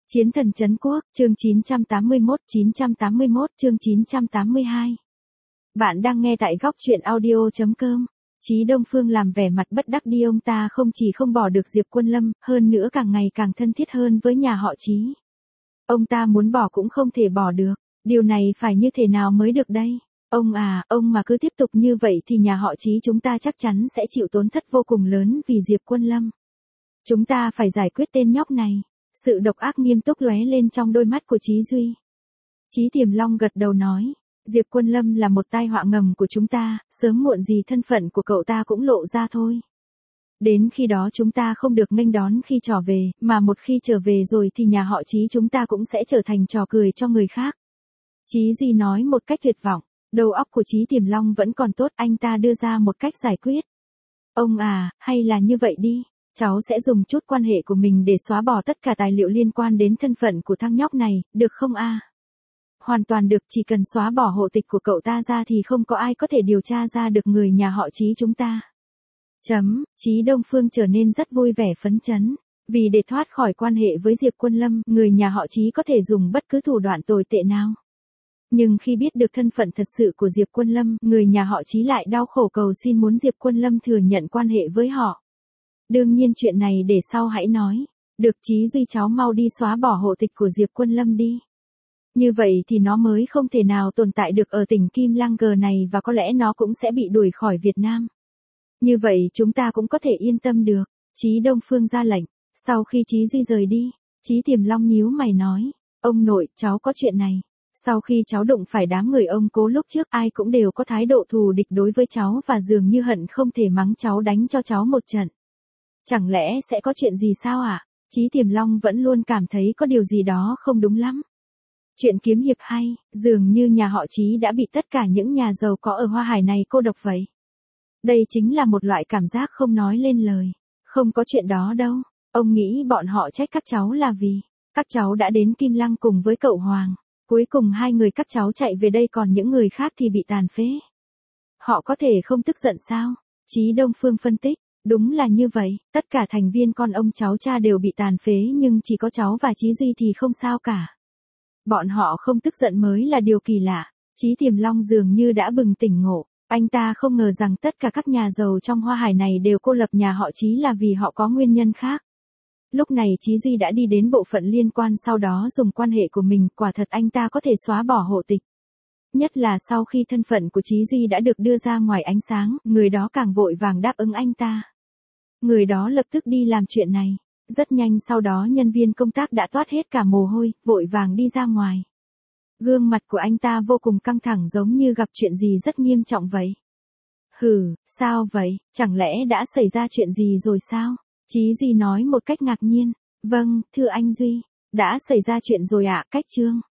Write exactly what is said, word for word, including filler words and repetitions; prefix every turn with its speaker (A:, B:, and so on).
A: Chiến thần trấn quốc, chương chín trăm tám mươi mốt, chín trăm tám mươi mốt, chương chín trăm tám mươi hai. Bạn đang nghe tại góc truyện audio chấm com. Chí Đông Phương làm vẻ mặt bất đắc đi, ông ta không chỉ không bỏ được Diệp Quân Lâm, hơn nữa càng ngày càng thân thiết hơn với nhà họ Chí. Ông ta muốn bỏ cũng không thể bỏ được, điều này phải như thế nào mới được đây? Ông à, ông mà cứ tiếp tục như vậy thì nhà họ Chí chúng ta chắc chắn sẽ chịu tổn thất vô cùng lớn vì Diệp Quân Lâm. Chúng ta phải giải quyết tên nhóc này. Sự độc ác nghiêm túc lóe lên trong đôi mắt của Chí Duy. Chí Tiềm Long gật đầu nói, Diệp Quân Lâm là một tai họa ngầm của chúng ta, sớm muộn gì thân phận của cậu ta cũng lộ ra thôi. Đến khi đó chúng ta không được nghênh đón khi trở về, mà một khi trở về rồi thì nhà họ Chí chúng ta cũng sẽ trở thành trò cười cho người khác. Chí Duy nói một cách tuyệt vọng, đầu óc của Chí Tiềm Long vẫn còn tốt, anh ta đưa ra một cách giải quyết. Ông à, hay là như vậy đi. Cháu sẽ dùng chút quan hệ của mình để xóa bỏ tất cả tài liệu liên quan đến thân phận của thằng nhóc này, được không a? À? Hoàn toàn được, chỉ cần xóa bỏ hộ tịch của cậu ta ra thì không có ai có thể điều tra ra được người nhà họ Chí chúng ta. Chấm, Chí Đông Phương trở nên rất vui vẻ phấn chấn. Vì để thoát khỏi quan hệ với Diệp Quân Lâm, người nhà họ Chí có thể dùng bất cứ thủ đoạn tồi tệ nào. Nhưng khi biết được thân phận thật sự của Diệp Quân Lâm, người nhà họ Chí lại đau khổ cầu xin muốn Diệp Quân Lâm thừa nhận quan hệ với họ. Đương nhiên chuyện này để sau hãy nói. Được, Chí Duy, cháu mau đi xóa bỏ hộ tịch của Diệp Quân Lâm đi. Như vậy thì nó mới không thể nào tồn tại được ở tỉnh Kim Lang G này và có lẽ nó cũng sẽ bị đuổi khỏi Việt Nam. Như vậy chúng ta cũng có thể yên tâm được. Chí Đông Phương ra lệnh. Sau khi Chí Duy rời đi, Chí Tiềm Long nhíu mày nói, ông nội, cháu có chuyện này. Sau khi cháu đụng phải đám người ông Cố lúc trước, ai cũng đều có thái độ thù địch đối với cháu và dường như hận không thể mắng cháu, đánh cho cháu một trận. Chẳng lẽ sẽ có chuyện gì sao ạ? À? Chí Tiềm Long vẫn luôn cảm thấy có điều gì đó không đúng lắm. Chuyện kiếm hiệp hay, dường như nhà họ Chí đã bị tất cả những nhà giàu có ở Hoa Hải này cô độc vậy. Đây chính là một loại cảm giác không nói lên lời. Không có chuyện đó đâu. Ông nghĩ bọn họ trách các cháu là vì các cháu đã đến Kim Lăng cùng với cậu Hoàng. Cuối cùng hai người các cháu chạy về đây, còn những người khác thì bị tàn phế. Họ có thể không tức giận sao? Chí Đông Phương phân tích. Đúng là như vậy, tất cả thành viên con ông cháu cha đều bị tàn phế nhưng chỉ có cháu và Chí Duy thì không sao cả. Bọn họ không tức giận mới là điều kỳ lạ. Chí Tiềm Long dường như đã bừng tỉnh ngộ. Anh ta không ngờ rằng tất cả các nhà giàu trong Hoa Hải này đều cô lập nhà họ Chí là vì họ có nguyên nhân khác. Lúc này Chí Duy đã đi đến bộ phận liên quan, sau đó dùng quan hệ của mình, quả thật anh ta có thể xóa bỏ hộ tịch. Nhất là sau khi thân phận của Chí Duy đã được đưa ra ngoài ánh sáng, người đó càng vội vàng đáp ứng anh ta. Người đó lập tức đi làm chuyện này. Rất nhanh sau đó nhân viên công tác đã toát hết cả mồ hôi, vội vàng đi ra ngoài. Gương mặt của anh ta vô cùng căng thẳng, giống như gặp chuyện gì rất nghiêm trọng vậy. Hừ, sao vậy, chẳng lẽ đã xảy ra chuyện gì rồi sao? Chí Duy nói một cách ngạc nhiên. Vâng, thưa anh Duy, đã xảy ra chuyện rồi ạ. Cách chương.